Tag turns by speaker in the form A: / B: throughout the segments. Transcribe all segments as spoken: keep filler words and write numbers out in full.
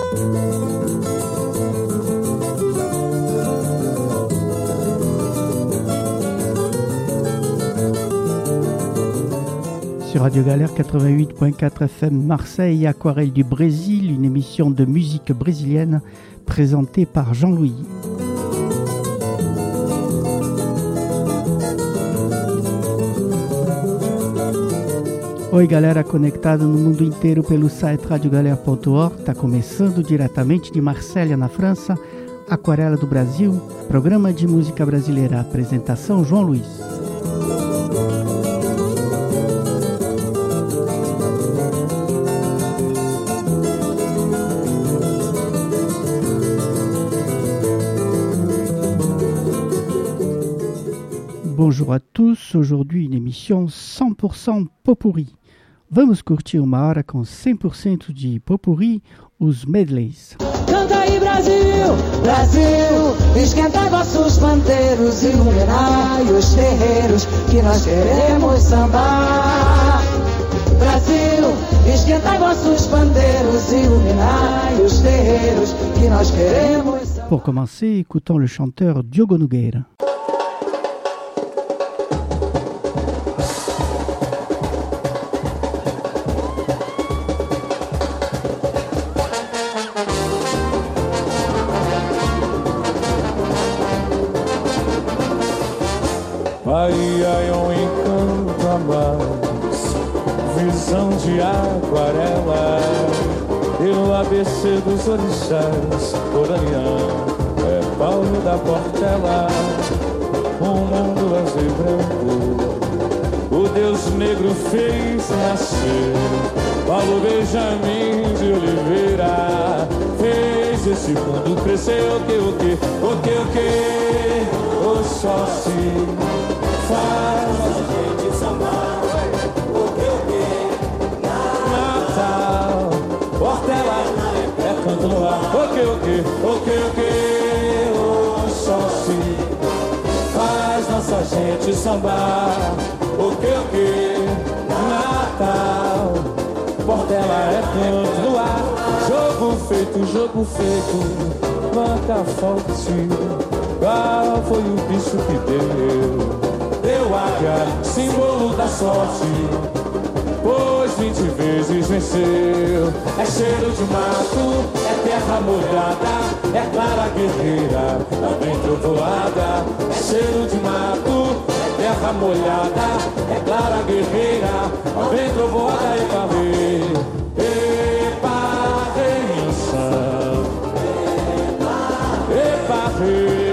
A: Sur Radio Galère quatre-vingt-huit point quatre F M Marseille, Aquarelle du Brésil, une émission de musique brésilienne présentée par Jean-Louis. Oi galera conectada no mundo inteiro pelo site radio galera ponto org, está começando diretamente de Marsella, na França, Aquarela do Brasil, programa de música brasileira, apresentação João Luiz. Bonjour à tous, aujourd'hui une émission cem por cento Popurrí. Vamos curtir uma hora com cem por cento de Popurrí, os medleys.
B: Canta aí Brasil, Brasil, esquentai vossos pandeiros, iluminai os terreiros, que nós queremos sambar. Brasil, esquentai vossos pandeiros, iluminai os terreiros, que nós queremos sambar.
A: Pour commencer, écoutons le chanteur Diogo Nogueira.
C: Bahia é um encanto a mais, visão de aquarela, pelo A B C dos orixás, Oranian é Paulo da Portela, um mundo azul e branco, o Deus negro fez nascer, Paulo Benjamin de Oliveira, fez esse mundo crescer, o que, o que, o que, o que, o sol se faz a gente sambar, o que o que, Natal, Portela, é canto no ar, o que o que, o que o que, o sol se faz nossa gente sambar, o que o que, Natal, Portela, é canto no ar, jogo feito, jogo feito, marca forte, qual foi o bicho que deu? Deu águia, símbolo da sorte, pois vinte vezes venceu. É cheiro de mato, é terra molhada, é clara guerreira, também trovoada. É cheiro de mato, é terra molhada, é clara guerreira, também trovoada. Epa, rei, epa, reição, epa, rei.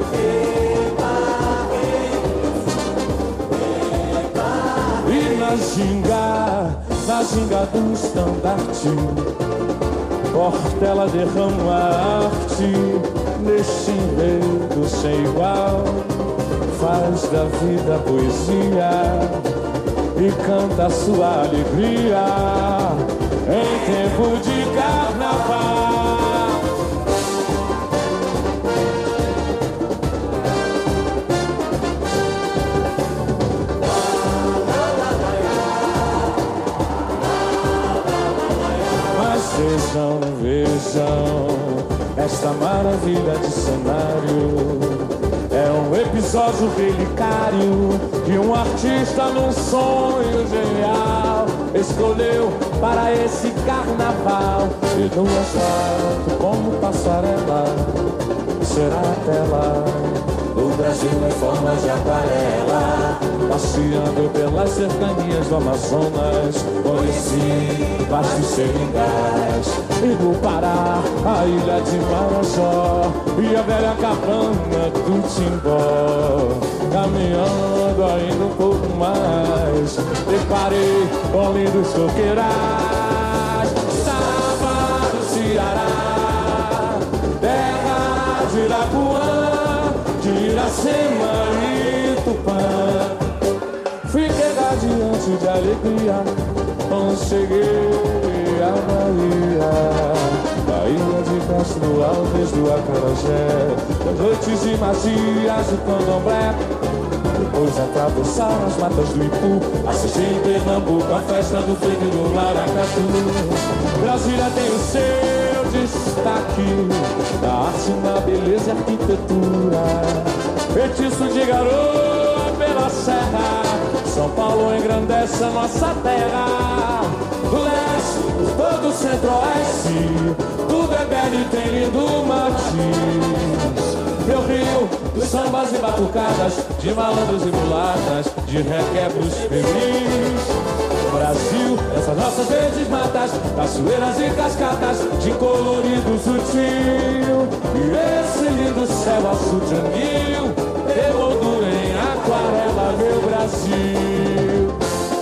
C: Na ginga, na ginga do estandarte, Portela derrama arte, neste enredo sem igual, faz da vida poesia e canta a sua alegria em tempo de carnaval. Vejam, vejam, esta maravilha de cenário é um episódio relicário de um artista num sonho genial. Escolheu para esse carnaval e no asfalto como passarela será a tela. O Brasil em forma de aquarela, passeando pelas cercanias do Amazonas, conheci Baixo Seringás e do Pará, a ilha de Marajó e a velha cabana do Timbó. Caminhando ainda um pouco mais, deparei com lindos coqueirais. Estava no Ceará, terra de Irapuã, de Iracema e Tupã. Fiquei radiante de alegria quando cheguei à Bahia, Bahia de Castro Alves do Acarajé, das noites de magias do Candomblé. Depois atravessaram as matas do Ipu, assisti em Pernambuco a festa do freio do Maracatu. Brasília tem o seu destino, destaque da arte na beleza e arquitetura. Feitiço de garoa pela serra, São Paulo engrandece a nossa terra. Do leste, por todo o centro-oeste, tudo é belo e tem lindo matiz. Meu Rio, dos sambas e batucadas, de malandros e mulatas, de requebros feliz. Brasil, essas nossas verdes matas, cachoeiras e cascatas, de colorido sutil. E esse lindo céu azul de anil, emoldura em aquarela, meu Brasil.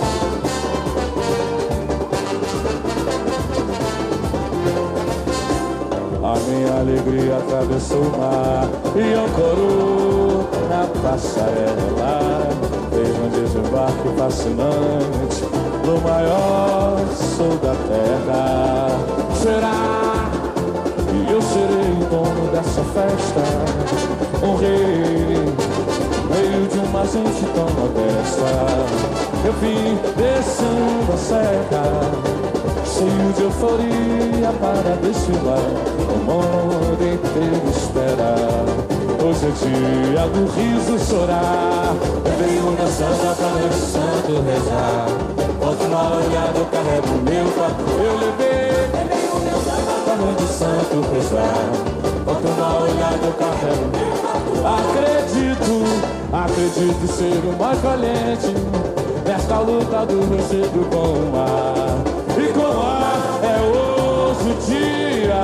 C: A minha alegria atravessou o mar e ancorou na passarela. Fez um desembarque fascinante do maior sul da terra. Será que eu serei o dono dessa festa? Um rei, meio de uma gente tão modesta. Eu vim descendo a serra, cheio de euforia para desfilar. O mundo inteiro espera. Hoje é dia do riso chorar. Eu venho na samba pra meu santo rezar. Volto uma olhada, eu carrego o meu copo. Eu levei, levei o meu samba pra meu santo rezar. Volto uma olhada, eu carrego o meu copo. Acredito, acredito ser o mais valente nesta luta do rochedo com o mar. E com o ar é hoje o dia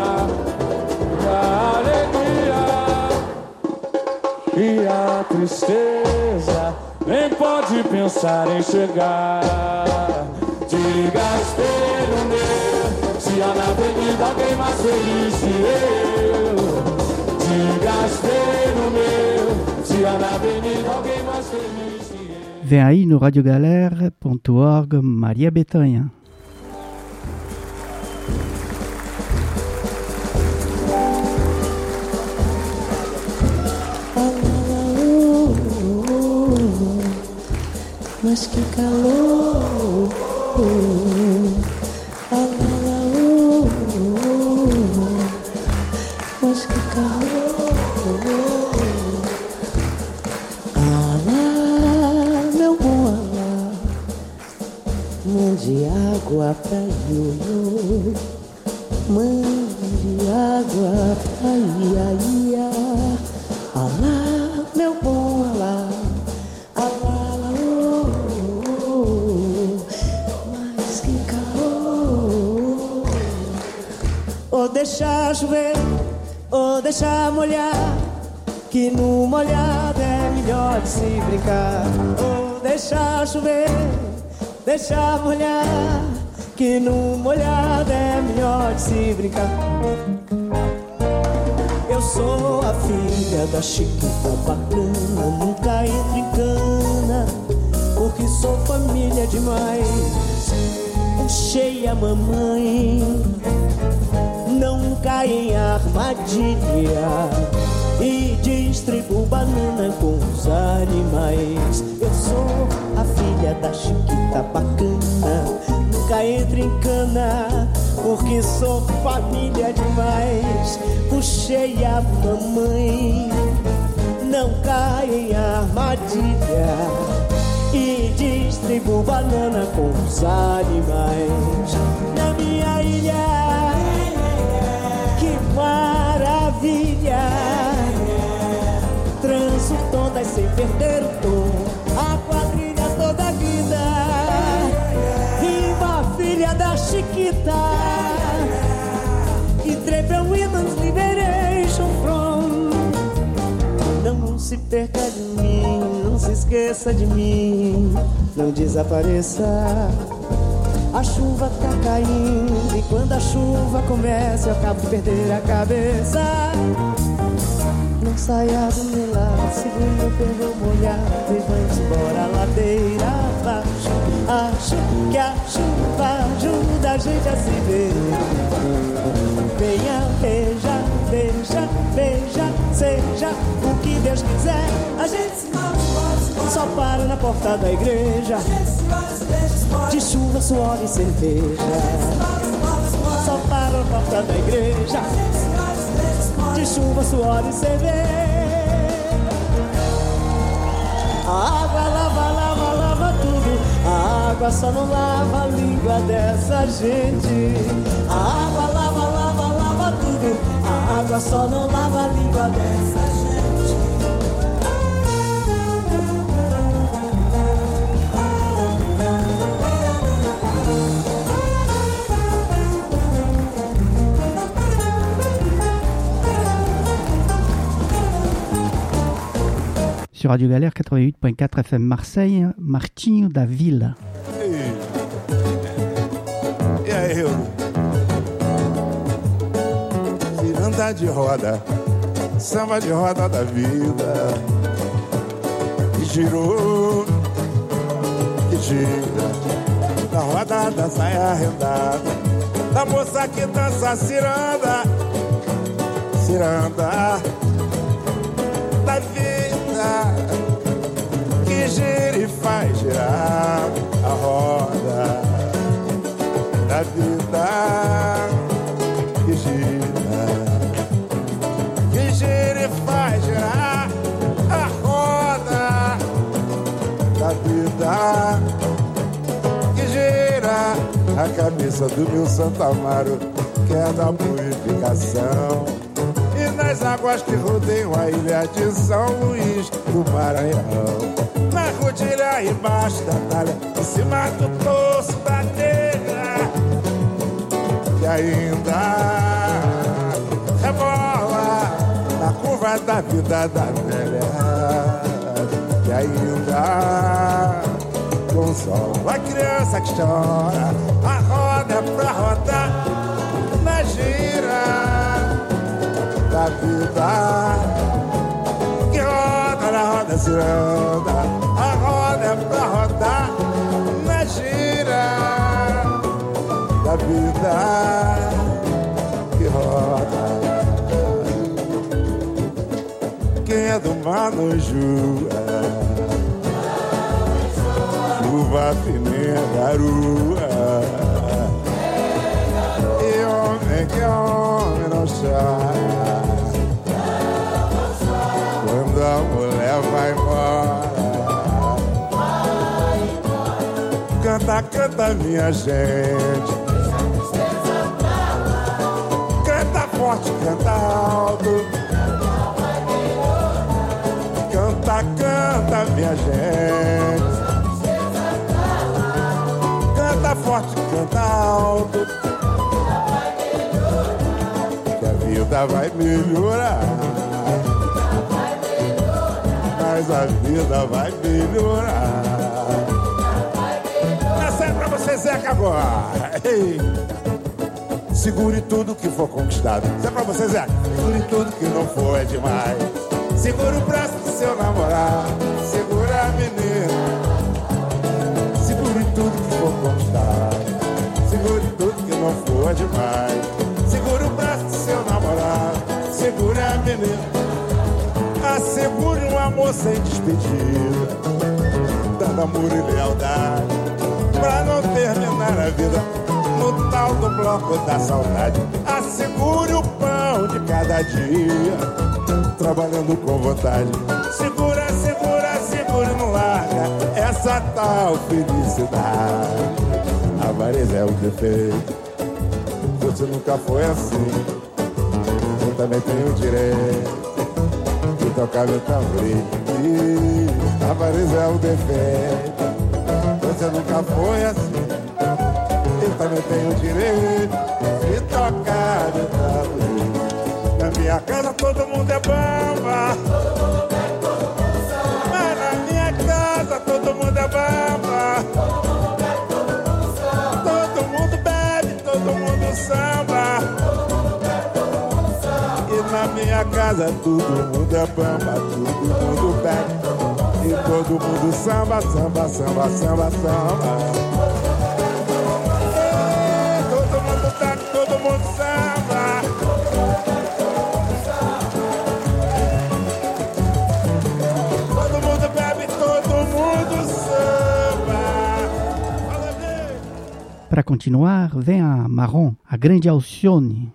C: da alegria. E a tristeza nem pode pensar em chegar. Diga espelho meu, se há na avenida alguém mais feliz que eu. Diga espelho meu, se há na avenida alguém mais feliz que eu.
A: Vem aí no radiogalera ponto org, Maria Bethânia.
B: Mas que calor, ah, oh, oh, mas que calor, ah lá, meu bom alá, mande água pra Ioiô, mande água pra Iaia, ah lá, meu bom alá. Ou deixar chover, ou deixar molhar, que no molhado é melhor de se brincar. Ou deixar chover, deixar molhar, que no molhado é melhor de se brincar. Eu sou a filha da Chiquita bacana, nunca entro em cana, porque sou família demais. Puxei a mamãe, não cai em armadilha, e distribuo banana com os animais. Eu sou a filha da Chiquita bacana, nunca entro em cana, porque sou família demais. Puxei a mamãe, não cai em armadilha, e distribuo banana com os animais. Na minha ilha, que maravilha, transo todas sem perder o tom, a quadrilha toda vida, viva a filha da Chiquita, e Trevor Women's Liberation Front. Não se perca de mim, não se esqueça de mim, não desapareça. A chuva tá caindo e quando a chuva começa eu acabo de perder a cabeça. Não saia do meu lado, segura meu pneu molhado e vamos embora a ladeira abaixo. Acho que a chuva ajuda a gente a se ver. Venha, beija, beija, beija, seja o que Deus quiser. A gente se move, só para na porta da igreja, de chuva, suor e cerveja. Só para porta da igreja, de chuva, suor e cerveja. A água lava, lava, lava tudo. A água só não lava a língua dessa gente. A água lava, lava, lava tudo. A água só não lava a língua dessa gente.
A: Sur Radio Galère quatre-vingt-huit point quatre F M Marseille, Martinho da Vila.
D: E aí, eu? Ciranda de roda, samba de roda da vida, que girou, que gira, na roda da saia rendada, da moça que dança ciranda, ciranda da vida, que gira e faz girar a roda da vida, que gira, que gira e faz girar a roda da vida, que gira a cabeça do meu Santo Amaro, que é da purificação. E nas águas que rodeiam a ilha de São Luís do Maranhão, na rodilha embaixo da talha, em cima do torso da telha, que ainda rebola na curva da vida da velha, que ainda consola a criança que chora. A roda é pra rodar na gira da vida, que roda na roda ciranda. A roda é pra rodar na gira da vida, que roda. Quem é do Manoju, chuva fininha, garoa, e homem que homem não chora quando a mulher vai embora. Canta, canta, minha gente, canta forte, canta alto, canta, canta, minha gente, canta forte, canta alto, que a vida vai melhorar, mas a vida vai melhorar. Essa é pra você, Zeca, agora. Ei. Segure tudo que for conquistado. Isso é pra você, Zeca. Segure tudo que não for é demais. Segura o braço do seu namorado, segura a menina. Segure tudo que for conquistado, segure tudo que não for demais. Segura o braço do seu namorado, segura a menina. Assegure um amor sem despedida, dando amor e lealdade, pra não terminar a vida no tal do bloco da saudade. Assegure o pão de cada dia, trabalhando com vontade. Segura, segura, segura e não larga essa tal felicidade. A avareza é o defeito, você nunca foi assim. Eu também tenho o direito de tocar meu tamborim. A avareza é o defeito, você nunca foi assim. Eu também tenho o direito de tocar meu tamborim. Na minha casa todo mundo é bamba, mas na minha casa todo mundo é bamba. Todo mundo bebe, todo mundo samba. E na minha casa todo mundo é bamba, todo mundo bebe, e todo mundo samba, samba, samba, samba, samba. E todo mundo bebe, todo mundo samba.
A: Para continuar, vem a Marrom, a grande Alcione.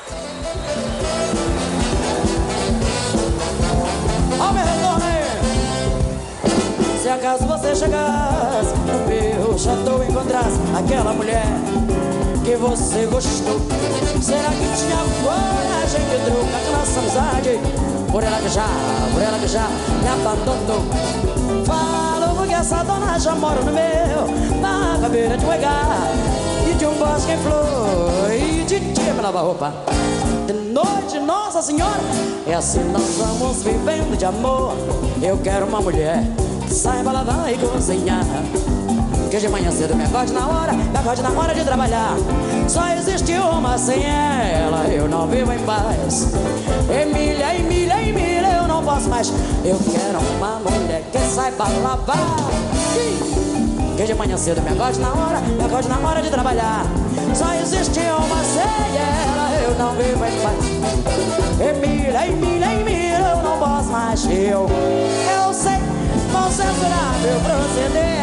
B: Ao meu retorno, se acaso você chegasse no meu chateau e encontrasse aquela mulher que você gostou, será que tinha coragem de trocar nossa amizade por ela que já, por ela que já me abandonou? Falo porque essa dona já mora no meu, na cabeça de um regar e de um bosque em flor, e de dia me lava roupa, de noite, Nossa Senhora. É assim nós vamos vivendo de amor. Eu quero uma mulher que saiba lavar e cozinhar, que de manhã cedo me acorde na hora, me acorde na hora de trabalhar. Só existe uma, sem ela eu não vivo em paz. Emília, Emília, Emília, eu não posso mais. Eu quero uma mulher que saiba lavar, que de manhã cedo me acorde na hora, me acorde na hora de trabalhar. Só existe uma, sem ela eu não vivo em paz. Emília, Emília, Emília, eu não posso mais. Eu, eu sei, vão censurar meu proceder.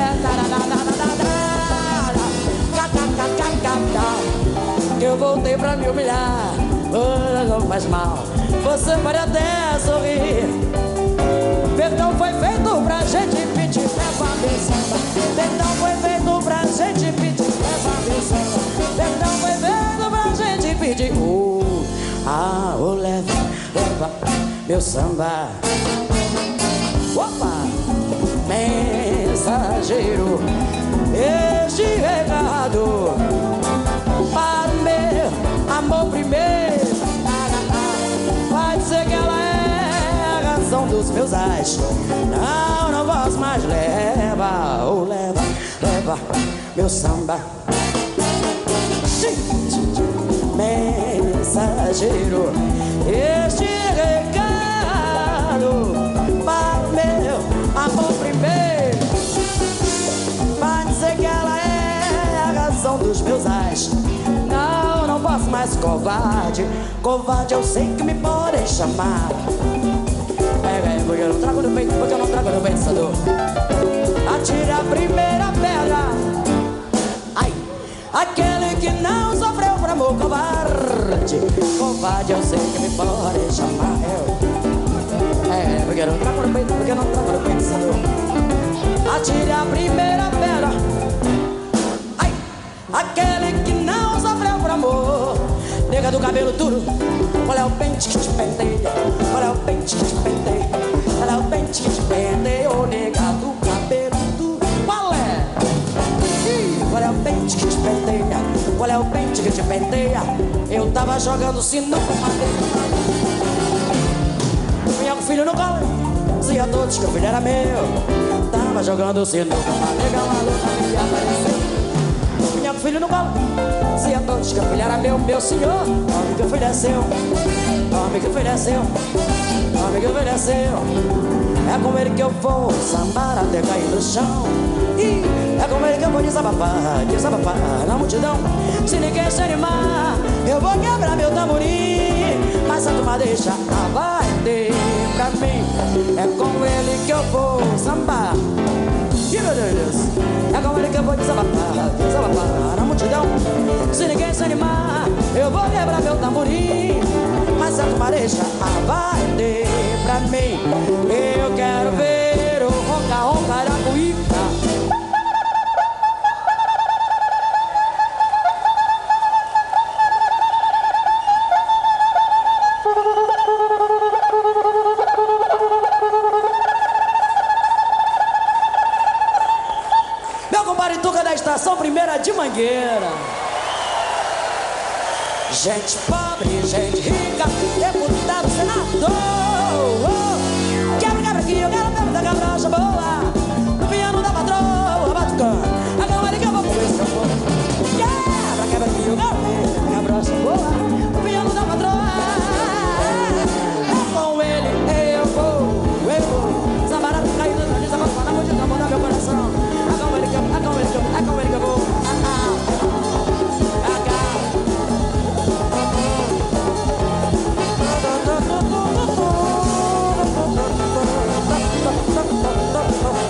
B: Eu voltei pra me humilhar, oh, não faz mal, você pode até sorrir. Perdão foi feito pra gente pedir, leva meu samba. Perdão foi feito pra gente pedir, leva meu samba. Perdão foi feito pra gente pedir, oh, ah, oh, leva, leva meu samba. Opa! Mensageiro, este recado para o meu amor primeiro. Vai dizer que ela é a razão dos meus ais. Não, não posso mais. Leva, ou oh, leva, leva meu samba. Mensageiro, este recado para o meu amor primeiro. Vai dizer que ela é a razão dos meus ais. Não, não posso mais, covarde. Covarde eu sei que me podem chamar. É, é, porque eu não trago no peito, porque eu não trago no pensador. Atire a primeira pedra. Ai, aquele que não sofreu por amor, covarde. Covarde eu sei que me podem chamar. Eu, é, porque eu não trago no peito, porque eu não trago no pensador. Atire a primeira pedra. Ai, aquele que não sofreu por amor. Nega do cabelo duro, qual é o pente que te penteia? Qual é o pente que te penteia? Qual é o pente que te penteia? Ô nega do cabelo duro, qual é? Ih, qual é o pente que te penteia? Qual é o pente que te penteia? Eu tava jogando sinuca com madeira. Vinha com o filho no colo, dizia a todos que o filho era meu. Tava jogando sinuca com madeira, uma louca me apareceu. Vinha com o filho no colo, dizia a todos que o filho era meu, meu senhor. Homem que o filho é seu, homem que o filho é seu, homem que o filho é seu. É com ele que eu vou sambar até cair no chão. E é com ele que eu vou desabafar, desabafar na multidão. Se ninguém se animar, eu vou quebrar meu tamborim. Mas a turma deixa a bater pra mim. É com ele que eu vou sambar. E meu Deus, é com ele que eu vou desabafar, desabafar na multidão. Se ninguém se animar, eu vou quebrar meu tamborim. Mas a turma deixa a bater pra mim. Eu quero ver o ronca-ronca aracuíca. Estação Primeira de Mangueira. Gente pobre, gente rica, deputado, senador. Oh, quebra, quebra aqui, eu quero quebra da cabrocha boa. No piano da patroa, batucando. A cama de que eu vou comer seu povo. Quebra, quebra aqui, eu quero quebra da cabrocha boa. No piano da patroa. É com ele, eu vou, eu vou. Zambarado, caído, desabafando na multidão, manda meu coração. É com ele que eu, é com ele que eu, é com ele que eu vou. Ah, ah.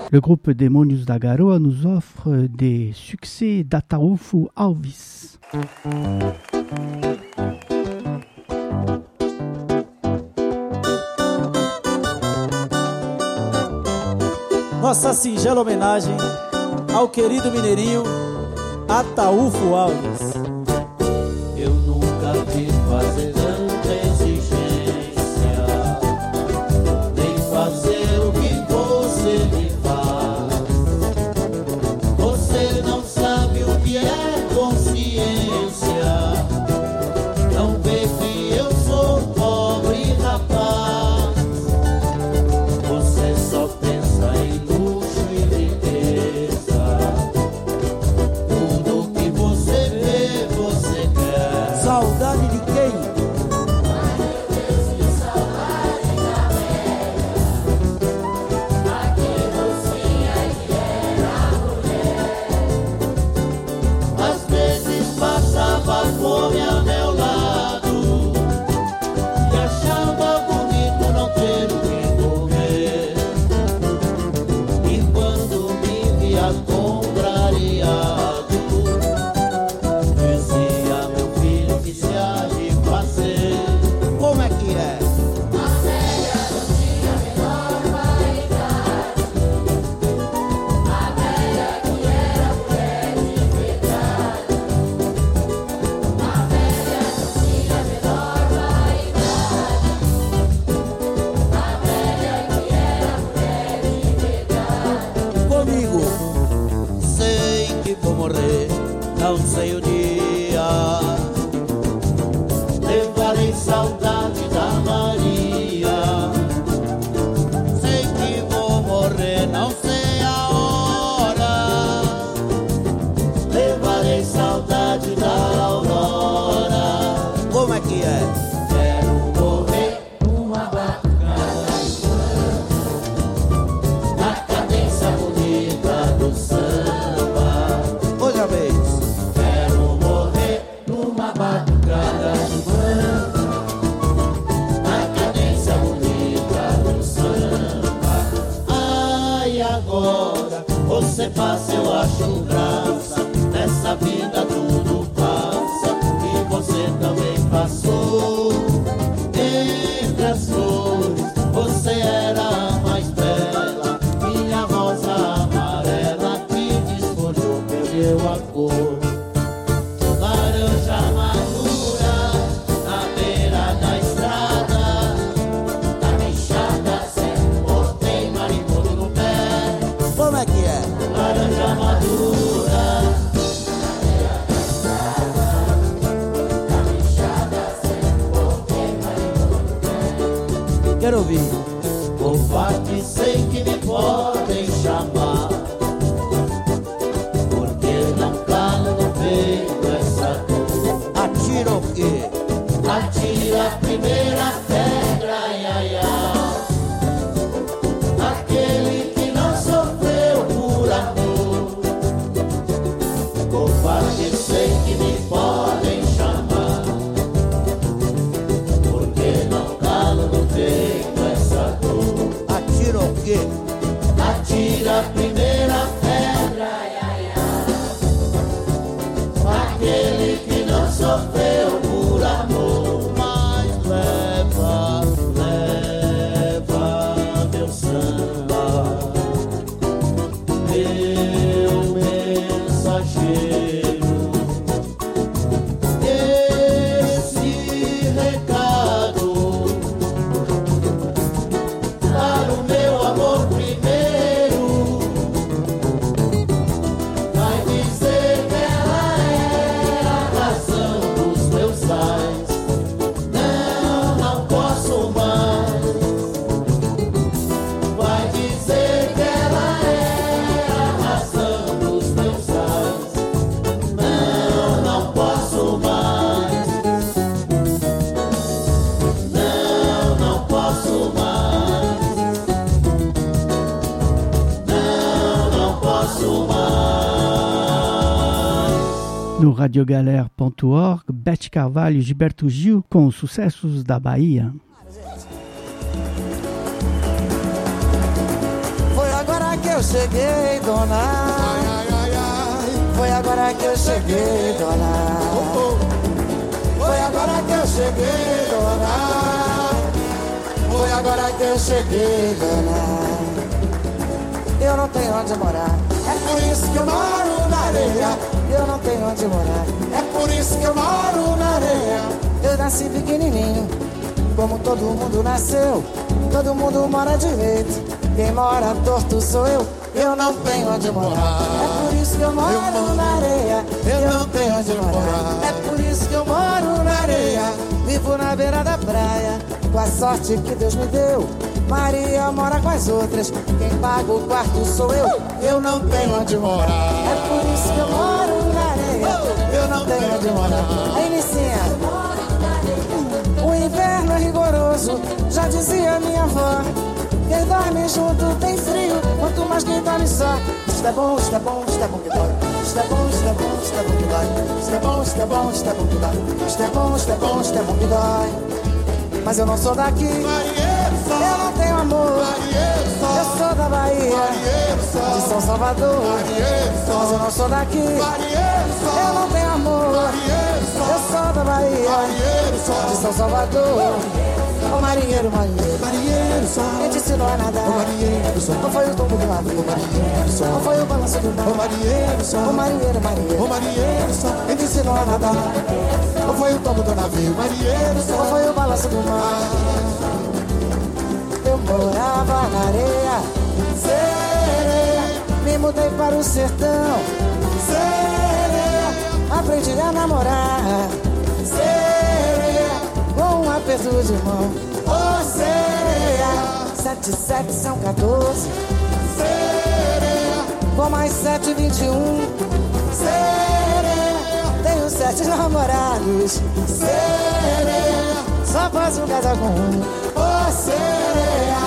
A: Le groupe Demônios da Garoa nous offre des succès d'Ataúfo Alves.
E: Nossa singela homenagem ao querido mineirinho Ataúfo Alves.
F: Eu nunca vi fazer tanta exigência, nem fazer o que você me faz. Você não sabe o que é consciência, não vê que eu sou pobre rapaz. Você só pensa em luxo e riqueza, tudo que você vê, você quer.
E: Saudade de quem?
F: Ai meu Deus, que saudade da velha, aqui docinha que era mulher. Às vezes passava fome ao meu lado e achava bonito não ter o que comer. E quando me via contrariado, dizia: meu filho, que se há de fazer?
E: Como é que é?
F: A velha não tinha a menor vaidade, a velha que era mulher de verdade. A velha não tinha a menor vaidade, a velha que era mulher de verdade.
E: Comigo.
F: Sei que vou morrer, não sei o dia. Levarei saudade da Maria. Sei que vou morrer, não sei a hora. Levarei saudade da Aurora.
E: Como é que é?
F: Quero morrer numa batucada de samba, na cadência bonita do samba.
E: Outra vez.
F: Quero morrer numa batucada de banda, na cadência bonita do samba. Ai, agora você passa, eu acho graça. Nessa vida tudo passa e você também passou. Entre as flores você era a mais bela, minha rosa amarela que desfolhou, perdeu a cor. Laranja madura na beira da estrada, na bichada sempre botei marimbondo no pé.
E: Como é que é?
F: Laranja madura na beira da estrada, na bichada sempre botei marimbondo no pé.
E: Quero ouvir.
F: Covarde, sei que me podem chamar, porque não calo no peito essa dor.
E: Atira o quê?
F: Atira a primeira pedra, ai, ai, ai. Aquele que não sofreu por amor. Covarde, sei que me podem chamar, porque não calo no peito essa dor.
E: Atira o quê?
F: Atira a primeira pedra, ai, ai, ai. Aquele que não sofreu por amor. Mas leva, leva meu samba, meu mensageiro, esse recado para o meu amor primeiro. Vai dizer que ela é a razão dos meus ais. Não, não posso mais. Vai dizer que ela é a razão dos meus ais. Não, não posso mais. Não, não posso mais. Não, não posso mais.
A: No radiogalère ponto org, Beth Carvalho e Gilberto Gil com os sucessos da Bahia.
E: Foi agora que eu
B: eu cheguei, dona.
D: Ai, ai, ai, ai.
B: Foi agora que eu cheguei, dona.
D: Oh, oh.
B: Foi agora que eu cheguei, dona. Foi agora que eu cheguei, dona. Eu não tenho onde morar, é por isso que eu moro na areia. Eu não tenho onde morar, é por isso que eu moro na areia. Eu nasci pequenininho, como todo mundo nasceu. Todo mundo mora direito, quem mora torto sou eu. Eu não tenho onde morar, é por isso que eu moro na areia. Eu não tenho onde morar, é por isso que eu moro na areia. Vivo na beira da praia, com a sorte que Deus me deu. Maria mora com as outras, quem paga o quarto sou eu. Eu não tenho onde morar, é por isso que eu moro na areia. Eu não tenho onde morar. Aí, Nicinha, o inverno é rigoroso, já dizia minha avó. Quem dorme junto tem frio, quanto mais quem dorme só. Isto é bom, isto é bom, isto é bom que dói. Isto é bom, isto é bom, isto é bom que dói. Isto é bom, isto é bom, isto é bom que dói. Isto é bom, isto é bom, isto é bom que dói. Mas eu não sou daqui, eu não tenho amor. Eu sou da Bahia, de São Salvador. Mas eu não sou daqui, eu não tenho amor. Eu sou da Bahia, de São Salvador. Ô marinheiro, marinheiro, marinheiro só. Quem te ensinou a nadar? Ô marinheiro só. Ou foi o tombo do navio? Ô marinheiro só. Ou foi o balanço do mar? Ô marinheiro só. Ô marinheiro, marinheiro, ô marinheiro só. Quem te ensinou a nadar? Ou foi o tombo do navio? Marinheiro só. Ou foi o balanço do mar? Eu morava na areia, sereia. Me mudei para o sertão, sereia. Aprendi a namorar, sereia. Com um aperto de mão, oh sereia. Sete, sete são quatorze, sereia. Com mais sete, vinte e um, sereia. Tenho sete namorados, sereia. Só posso casar com um, oh sereia.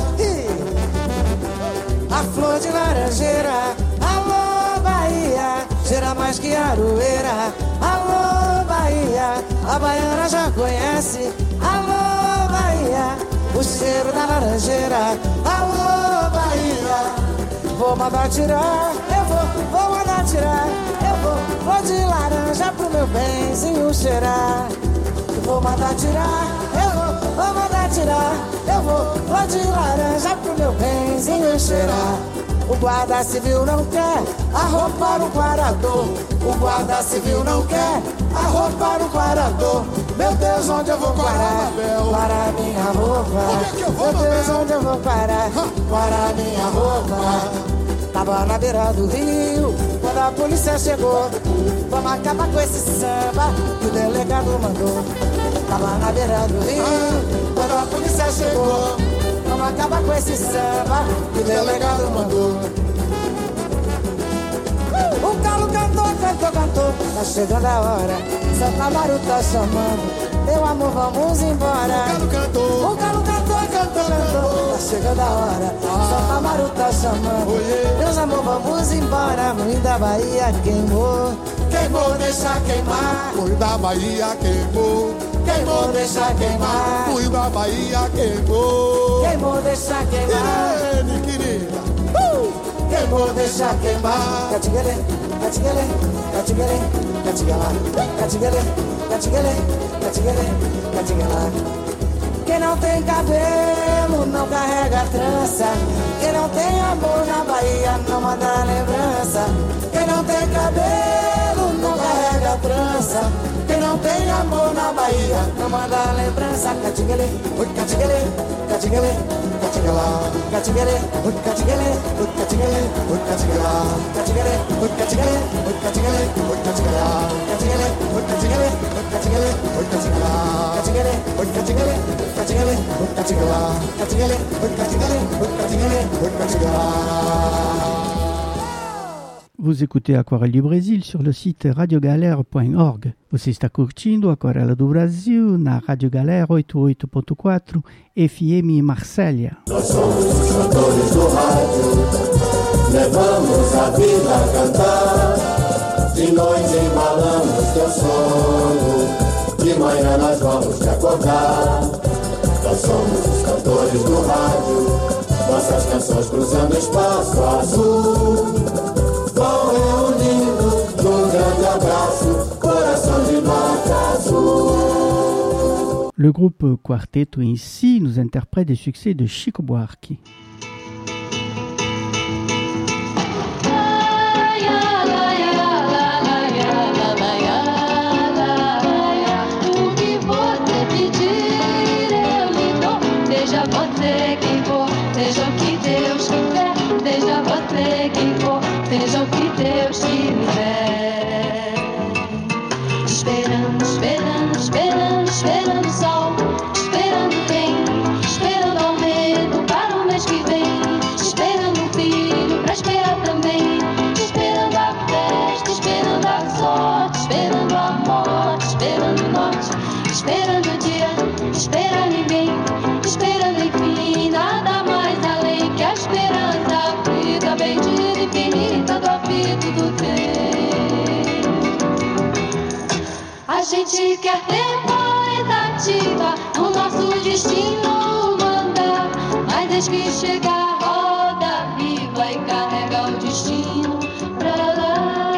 B: A flor de laranjeira, alô Bahia, cheira mais que aroeira, alô Bahia. A baiana já conhece, alô Bahia, o cheiro da laranjeira, alô Bahia. Vou mandar tirar, eu vou, vou mandar tirar, eu vou, flor de laranja pro meu benzinho cheirar. Vou mandar tirar, eu vou, vou mandar tirar, eu vou, flor de laranja pro meu benzinho cheirar. O guarda civil não quer arropar o quarador. O guarda civil não quer arropar o quarador. Meu Deus, onde eu vou parar? Para minha roupa. Meu Deus, onde eu vou parar? Para minha roupa. Tava na beira do rio quando a polícia chegou. Vamos acabar com esse samba que o delegado mandou. Tava na beira do rio quando a polícia chegou. Vamos acabar com esse samba que o delegado mandou. O galo cantou, cantou, cantou. Tá chegando a hora, Santa Mário tá chamando. Meu amor, vamos embora. O galo cantou, o galo cantou, cantou, cantou. Tá chegando a hora, Santa Mário tá chamando. Meus amor, vamos embora. Moinho da Bahia queimou, queimou, deixa queimar.
D: Moinho da Bahia queimou,
B: queimou, deixa queimar.
D: Moinho da Bahia queimou,
B: queimou, deixa queimar.
D: Irene, querida,
B: uh! Queimou, deixa queimar. Catiguele, catiguele, catiguele, catigala, catiguele, catiguele, catiguele, catigala. Quem não tem cabelo não carrega trança. Quem não tem amor na Bahia não manda lembrança. Quem não tem cabelo não carrega trança. Quem não tem amor na Bahia não manda lembrança. Catiguele, oi catiguele, catiguele, catigala, catiguele, oi catiguele, oi catiguele, oi catigala, catiguele, oi catiguele, oi catiguele, oi catigala, catiguele, oi catiguele, oi catiguele, oi catigala, catiguele, oi catiguele, catiguele, oi catigala, catiguele, oi catiguele, oi catiguele, oi catigala.
A: Vous écoutez Aquarelle du Brasil sur le site radio galera ponto org. Você está curtindo Aquarela do Brasil na Rádio Galera oitenta e oito ponto quatro F M Marsella.
G: Nós somos os cantores do rádio, levamos a vida a cantar. De noite embalamos teu sono, de manhã nós vamos te acordar. Nós somos os cantores do rádio, nossas canções cruzando espaço azul, vão reunindo num grande abraço, coração de nota azul.
A: Le groupe Quarteto em si nous interprète des succès de Chico Buarque.
H: Seja o que Deus quiser, seja você quem for, seja o que Deus quiser. Esperando, esperando, esperando, esperando o sol, esperando quem? Esperando aumento para o mês que vem, esperando um filho para esperar também, esperando a festa, esperando a sorte, esperando a morte, esperando o norte, esperando o dia, esperando ninguém, esperando enfim nada mais além que a esperança aflita, bendita, infinita do apito do tempo. A gente quer ter voz ativa no nosso destino mandar, mas eis que chega a roda viva e carrega o destino pra lá.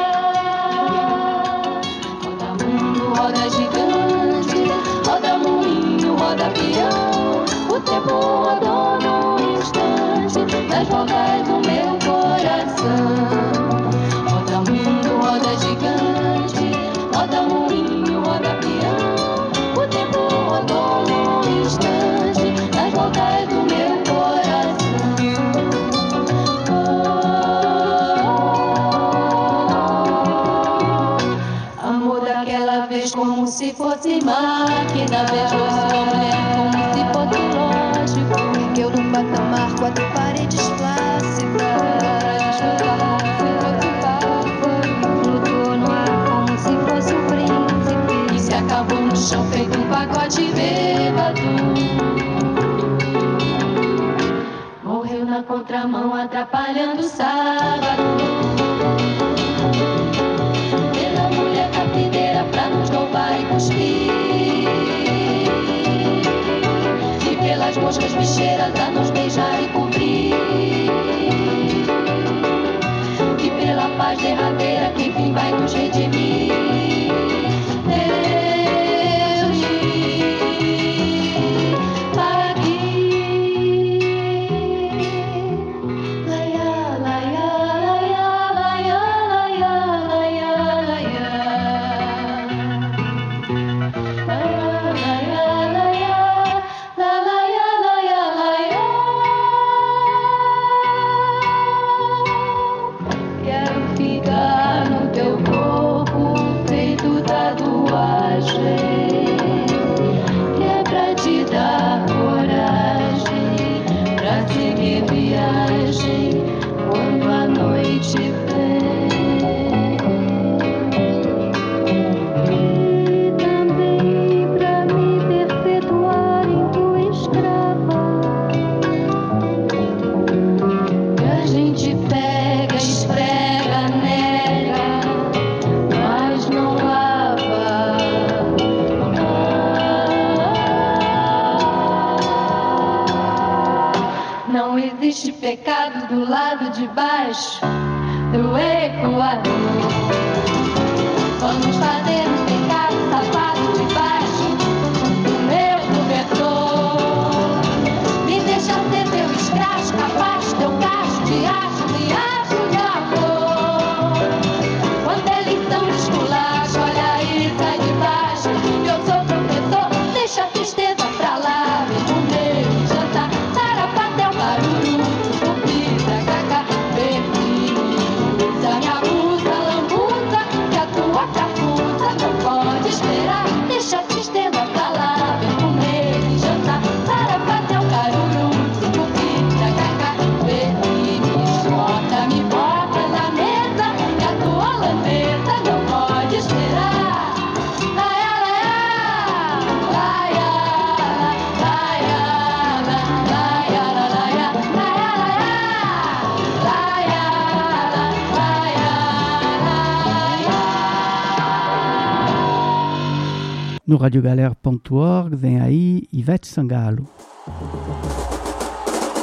H: Roda mundo, roda gigante, roda moinho, roda peão, o tempo rodou num instante nas voltas do meu coração. Roda mundo, roda gigante, roda moinho, roda peão, o tempo rodou num instante nas voltas do meu coração. Oh, amor daquela vez como se fosse máquina, beijou sua mulher como se fosse lógico, que eu num patamar quatro paredes clássicas, flutuou no ar como se fosse um príncipe e se acabou no chão feito um pacote bêbado. Morreu na contramão atrapalhando o sábado. Pela mulher capineira pra nos roubar e cuspir, e pelas moscas bicheiras a nos beijar e cobrir, e pela paz derradeira que enfim vai nos redimir. Deus me pague. Laia, laia, laia, laia, laia, laia, laia. Laia, laia, laia, la, laia, laia, laia. Quero ficar no teu corpo feito tatuagem, que é pra te dar coragem pra seguir viagem quando a noite vem. E também pra me perpetuar em tua escrava, que a gente pega, esfrega, nega, mas não lava. Não existe pecado do lado de baixo do Equador. Vamos fazer um pecado safado debaixo do meu cobertor. Me deixa ser teu escracho, capaz, teu cacho de acho, de acho de amor. Quando é lição de esculacho, olha aí, sai de baixo. Eu sou professor, deixa a tristeza pra lá. Vem comer, jantar, sarapatel, barulho, tupi, tacacá, bebê. Usa minha blusa, lambuza, que a tua capuza não pode esperar. Deixa a tristeza pra lá. Vem comer, jantar, sarapatel, barulho, tupi, tacacá, bebê. Bota, me bota na mesa, que a tua holandesa não pode esperar. Laia, laia, laia, laia, laia, laia, laia, laia.
A: No radiogalera ponto org vem aí Ivete Sangalo.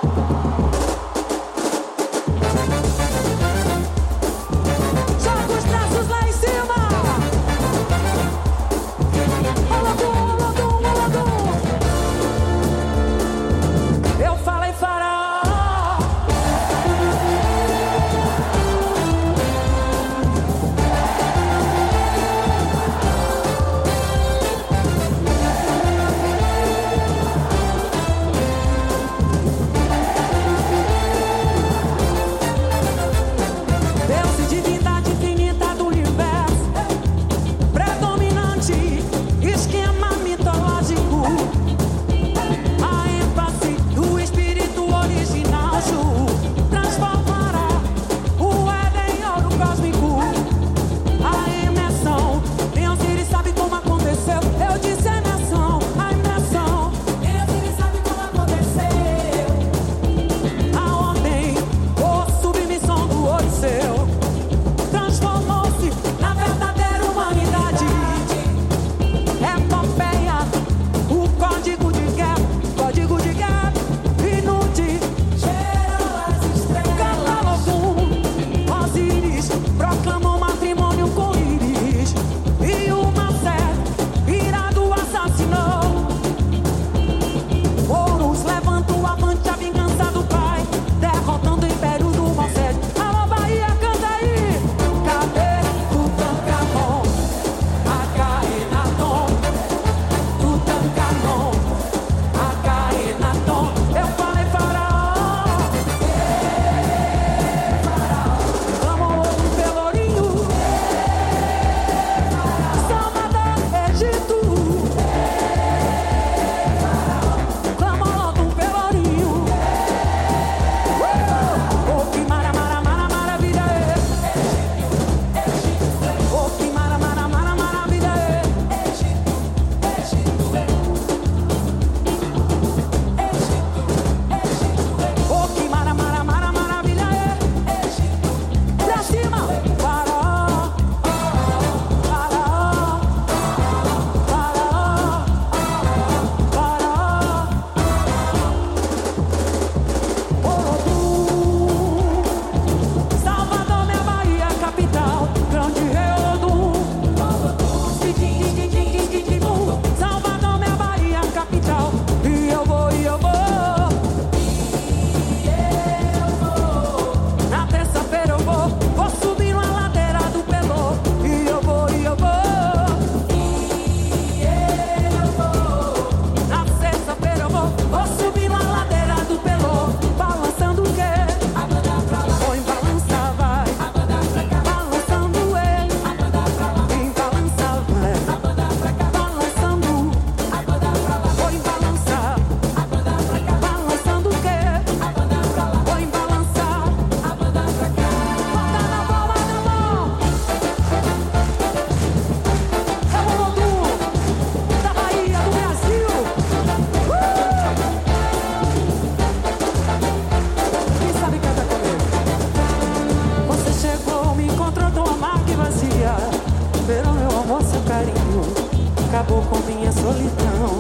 I: acabou com minha solidão.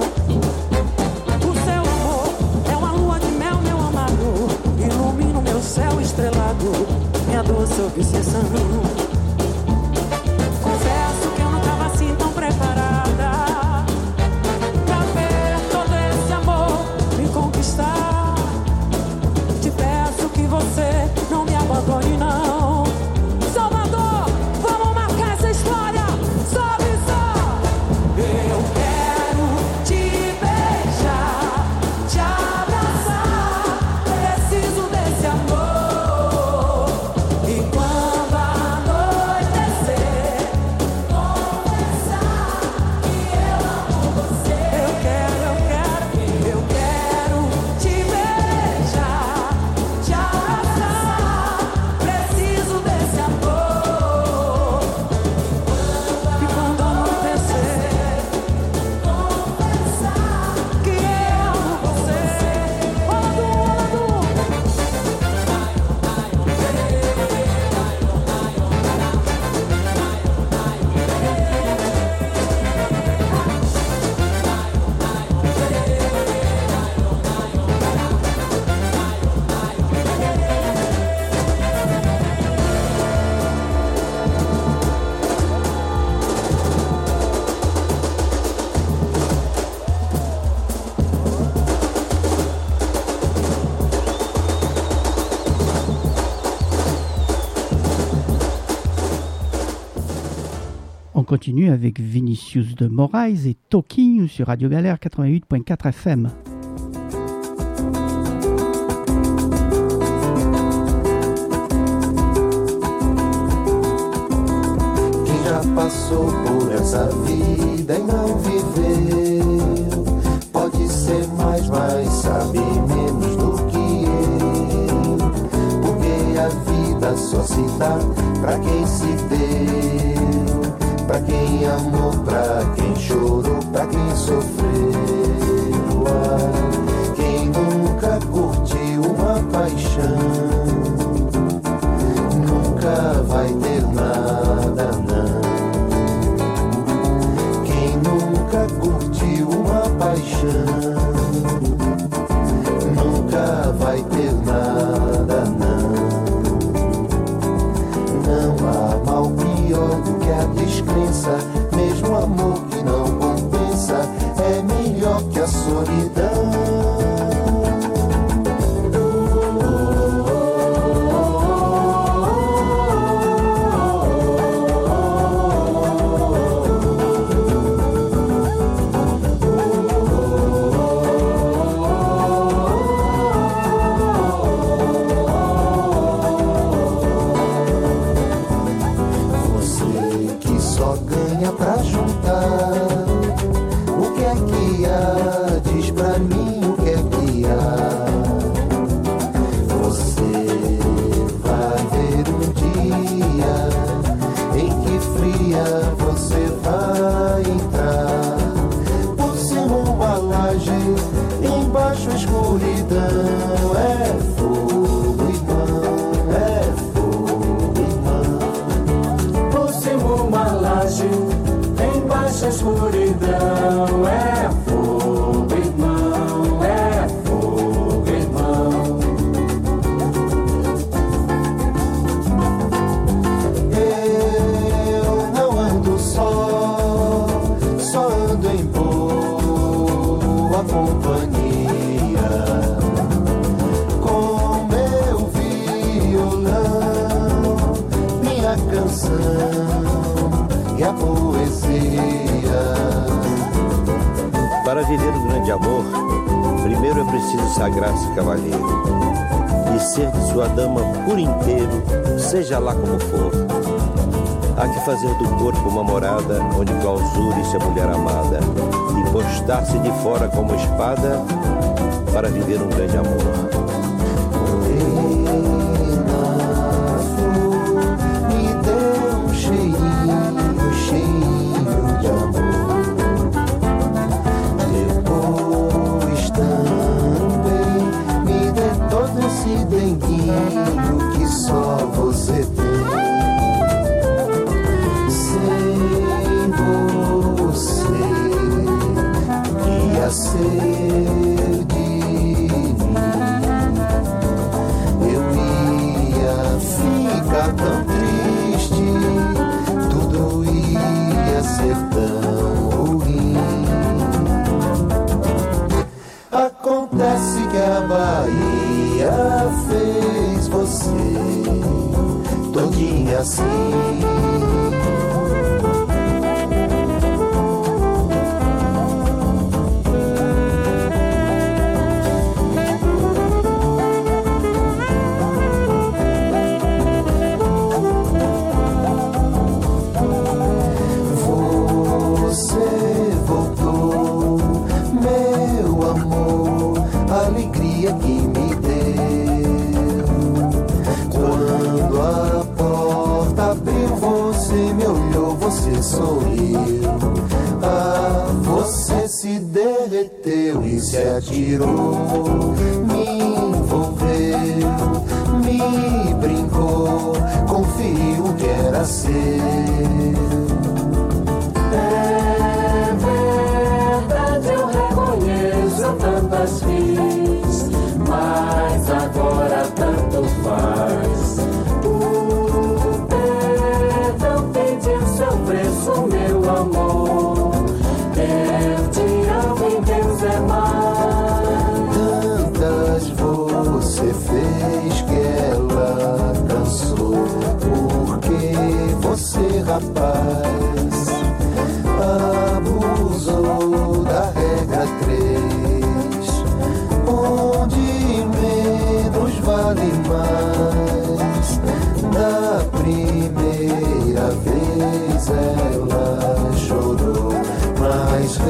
I: O seu amor é uma lua de mel, meu amado, ilumina o meu céu estrelado, minha doce obsessão. Confesso que eu não tava assim tão preparada pra ver todo esse amor me conquistar. Te peço que você não me abandone, não. Salvador, vamos marcar essa história. Sobe só. Eu quero
A: continue avec Vinicius de Moraes et Toquinho sur Radio Galère quatre-vingt-huit point quatre F M.
G: Quem já passou por essa vida e não viveu, pode ser mais, mas sabe menos do que eu, porque a vida só se dá pra quem se deu, pra quem amou, pra quem chorou, pra quem sofreu. Ah, quem nunca curtiu uma paixão nunca vai ter nada, não. Quem nunca curtiu uma paixão nunca vai ter nada, não. Não há mal pior do que a descrença, mesmo amor que não compensa é melhor que a solidão. Pra juntar, o que é que há? Diz pra mim o que é que há. Você vai ver um dia em que fria você vai entrar. Por cima uma laje, embaixo a escuridão. É fogo, irmão, é fogo, irmão. Por cima uma laje, embaixo a escuridão, é fogo, irmão, é fogo, irmão. Eu não ando só, só ando em boa companhia, com meu violão, minha canção e a poesia.
J: Para viver um grande amor, primeiro é preciso sagrar-se cavalheiro e ser de sua dama por inteiro, seja lá como for. Há que fazer do corpo uma morada onde clausure-se a mulher amada e postar-se de fora como espada para viver um grande amor.
G: Que só você tem. Sem você, que ia ser de mim? Eu ia ficar tão triste, tudo ia ser tão ruim. Acontece que a Bahia fez você todinha assim. Você voltou, meu amor, a alegria que me deu. Quando a porta abriu, você me olhou, você sorriu. Ah, você se derreteu e se atirou, me envolveu, me brincou, confio que era seu.
I: É verdade, eu reconheço, eu tantas fiz, mas agora tanto faz. O perdão pediu seu preço, meu amor. Eu te amo e Deus é mais.
G: Tantas você fez que ela cansou, porque você, rapaz,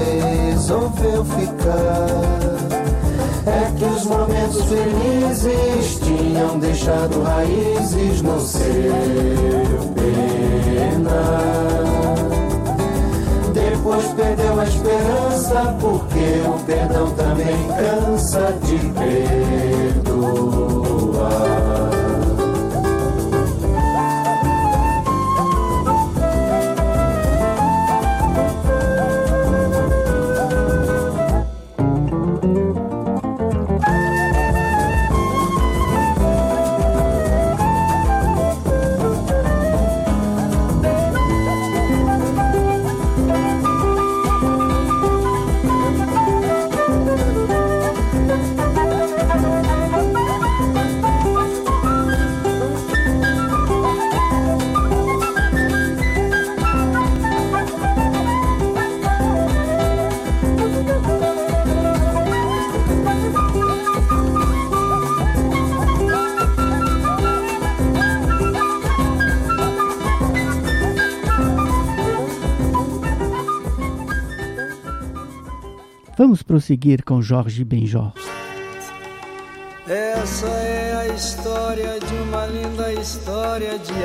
G: resolveu ficar. É que os momentos felizes tinham deixado raízes no seu penar. Depois perdeu a esperança, porque o perdão também cansa de perdoar.
A: Vamos prosseguir com Jorge Benjor.
K: Essa é a história de uma linda história de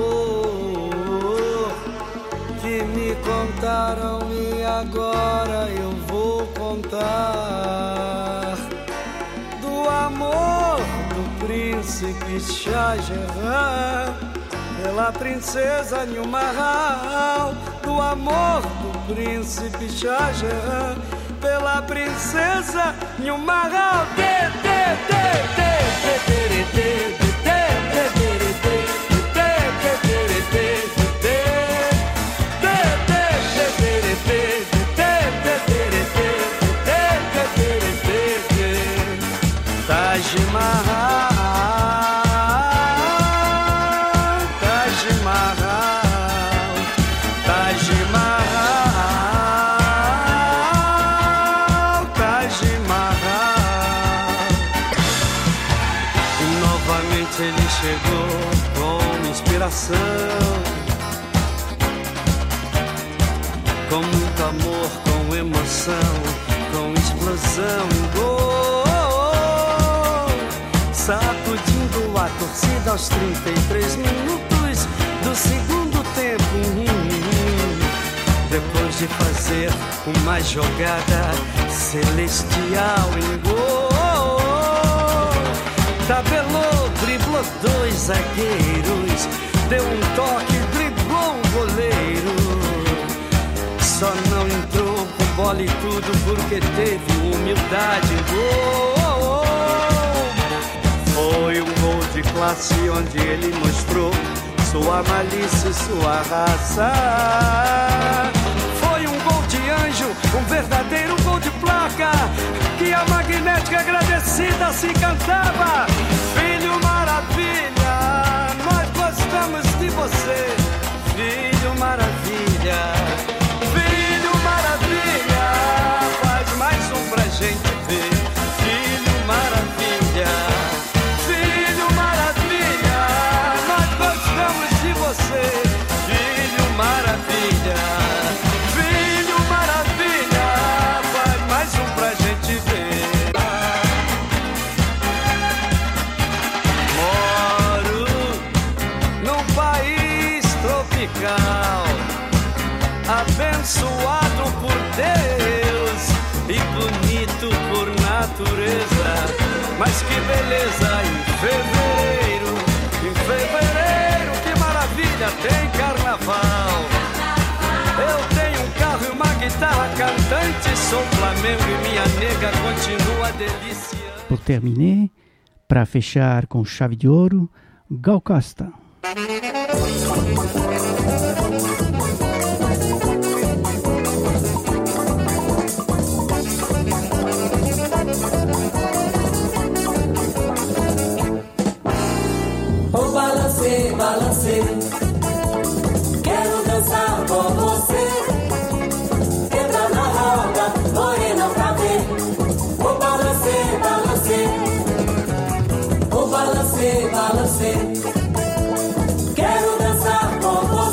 K: amor que me contaram e agora eu vou contar. Do amor do príncipe Shah Jahan pela princesa Nilma Rao. Do amor do príncipe Shah Jahan pela princesa Nilma Rao. Taj Mahal, Taj Mahal, Taj Mahal, Taj Mahal. E novamente ele chegou com inspiração, com muito amor, com emoção, com explosão em gol, sacudindo a torcida aos trinta e três minutos do segundo tempo. Depois de fazer uma jogada celestial em gol, tabelou, driblou dois zagueiros, deu um toque, driblou um goleiro. Só não entrou com bola e tudo porque teve humildade em gol. Foi um gol de classe onde ele mostrou sua malícia e sua raça. Foi um gol de anjo, um verdadeiro gol de placa, que a magnética agradecida se cantava. Filho maravilha, nós gostamos de você. Filho maravilha, filho maravilha, faz mais um pra gente ver. Filho maravilha, filho maravilha, nós gostamos de você. Filho maravilha, filho maravilha, faz mais um pra gente ver. Moro num país tropical, abençoado por Deus e bonito por natureza. Mas que beleza em fevereiro, em fevereiro, que maravilha, tem carnaval. Eu tenho um carro e uma guitarra cantante, sou Flamengo e minha nega continua delícia.
A: Por terminar, para fechar com chave de ouro, Gal Costa.
L: Oh, balancei, balancei, quero dançar com você. Entra na roda, morena pra ver. Oh, balancei, balancei, oh, balancei, balancei, quero dançar com você.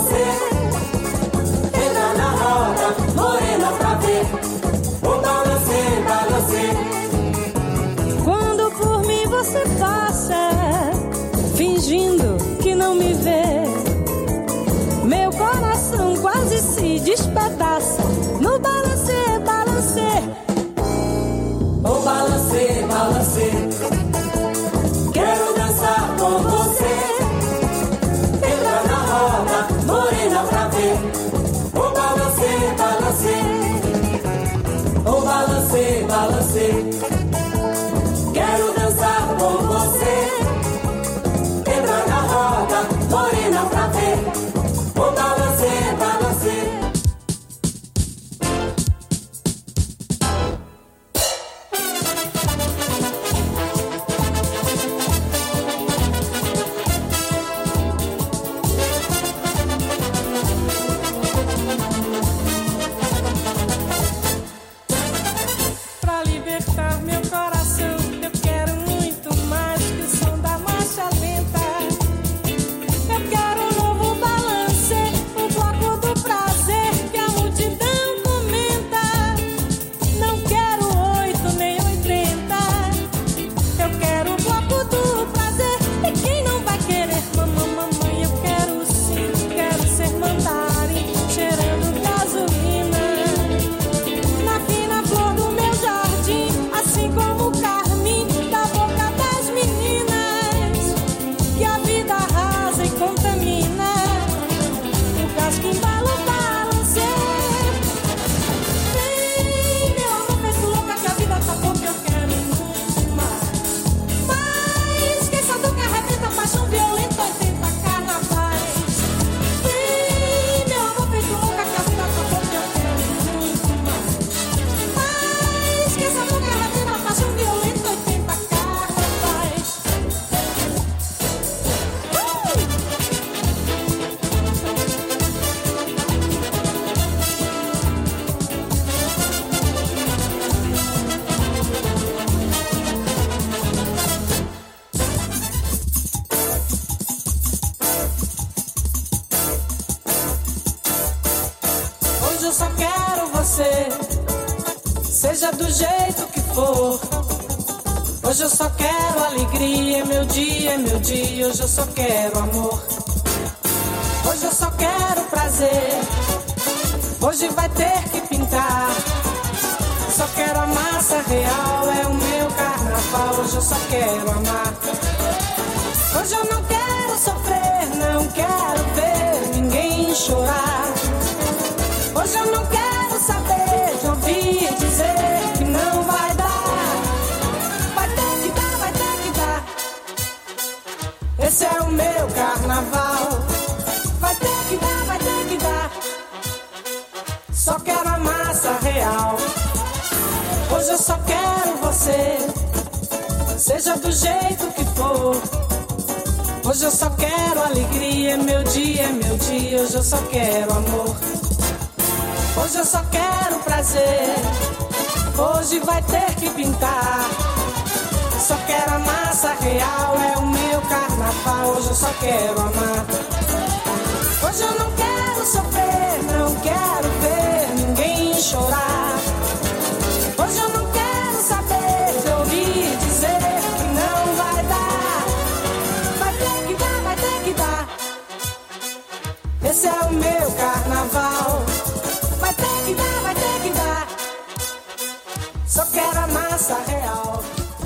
I: seja do jeito que for. Hoje eu só quero alegria, é meu dia, é meu dia. Hoje eu só quero amor. Hoje eu só quero prazer. Hoje vai ter que pintar. Só quero a massa real, é o meu carnaval. Hoje eu só quero amar. Hoje eu não quero sofrer, não quero ver ninguém chorar. Hoje eu não quero saber de ouvir dizer que não vai dar. Vai ter que dar, vai ter que dar. Esse é o meu carnaval. Vai ter que dar, vai ter que dar. Só quero a massa real. Hoje eu só quero você, seja do jeito que for. Hoje eu só quero alegria, é meu dia, é meu dia. Hoje eu só quero amor. Hoje eu só quero prazer. Hoje vai ter que pintar. Só quero a massa real, é o meu carnaval. Hoje eu só quero amar. Hoje eu não quero sofrer, não quero ver ninguém chorar. Hoje eu não quero saber de ouvir dizer que não vai dar. Vai ter que dar, vai ter que dar. Esse é o meu carnaval. Vai ter que dar, vai ter que dar. Só quero a massa real.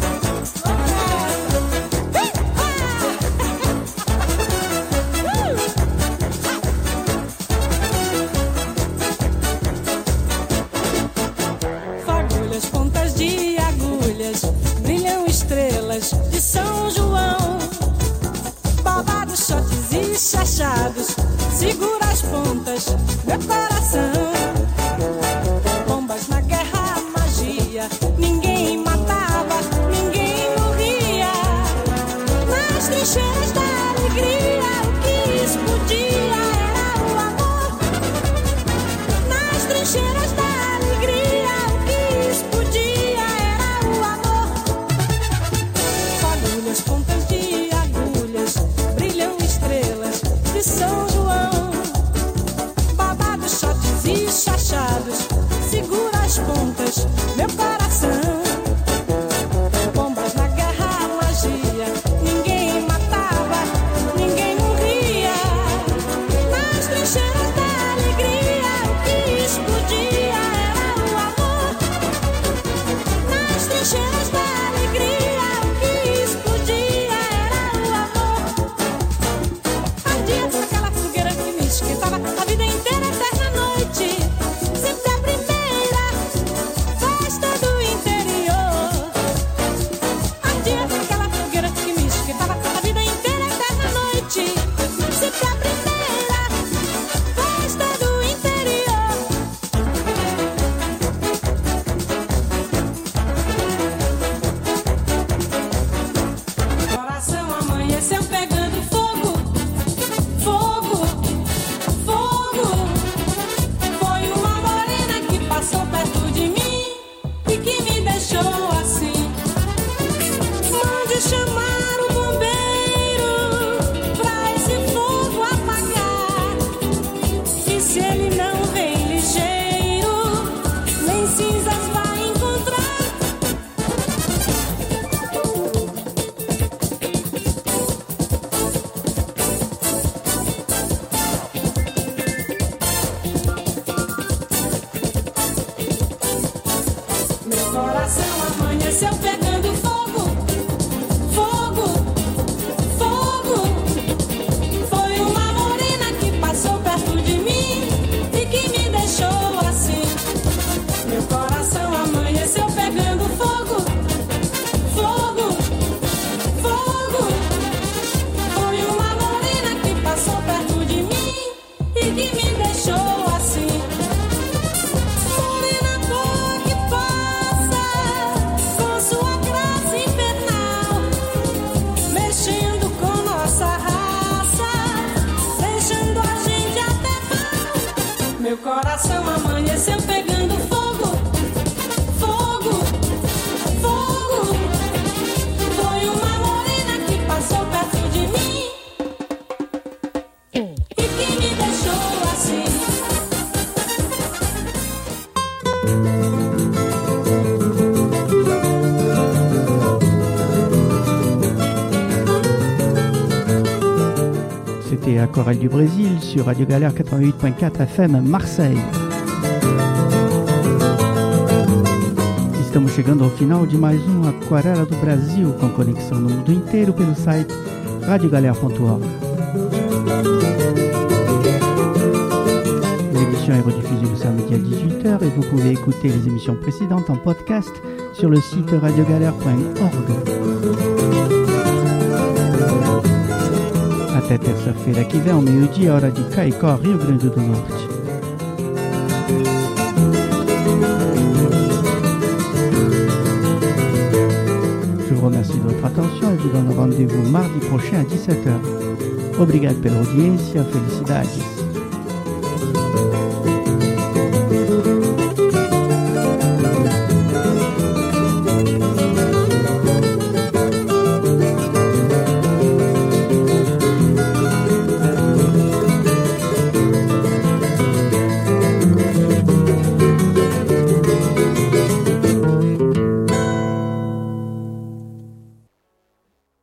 I: Fagulhas, pontas de agulhas, brilham estrelas de São João. Babados, shots e chachados, segura as pontas, meu coração. Bombas na guerra, magia, ninguém matava, ninguém morria. Nas trincheiras da alegria, o que explodia era o amor. Nas trincheiras da alegria, o que explodia era o amor. Fagulhas, pontas de agulhas, brilham estrelas de São João. Babados, shots e chachados, segura as pontas, meu coração. Bombas na guerra, magia, ninguém matava, ninguém morria. Nas trincheiras da alegria, o que explodia era o amor. Nas trincheiras da alegria, o que explodia era o amor. Ardia aquela fogueira que me esquentava a vida inteira, eterna noite. Sempre a primeira festa do interior. Ardia aquela fogueira que me esquentava a vida inteira, eterna noite. Sempre a primeira festa do interior. Coração amanheceu pegando fogo, fogo, fogo. Foi uma morena que passou perto de mim e que me deixou assim. Mande chamar o bombeiro pra esse fogo apagar. E se ele não vem ligeiro, nem cinzas vai encontrar. Meu coração amanheceu pegando fogo, fogo, fogo. Foi uma morena que passou perto de mim e que me deixou assim. Meu coração amanheceu pegando fogo, fogo, fogo. Foi uma morena que passou perto de mim e que me deixou assim. Morena cor que passa, com sua graça infernal, mexendo com nossa raça, deixando a gente até mal. Meu coração amanheceu pegando fogo, fogo, fogo. Foi uma morena que passou perto de mim e que me deixou assim.
A: a Chorale du Brésil sur Radio Galère quatre-vingt-huit point quatre F M Marseille. Estamos chegando ao final de mais um Aquarela do Brasil, com conexão no mundo inteiro pelo site radio galère ponto org. L'émission est rediffusée le samedi à dix-huit heures et vous pouvez écouter les émissions précédentes en podcast sur le site radio galère point org. Até terça-feira que vem, ao meio-dia, hora de Caicó, Rio Grande do Norte. Je vous remercie de votre attention et vous donne rendez-vous mardi prochain à dix-sept heures. Obrigado pela audiência, felicidades.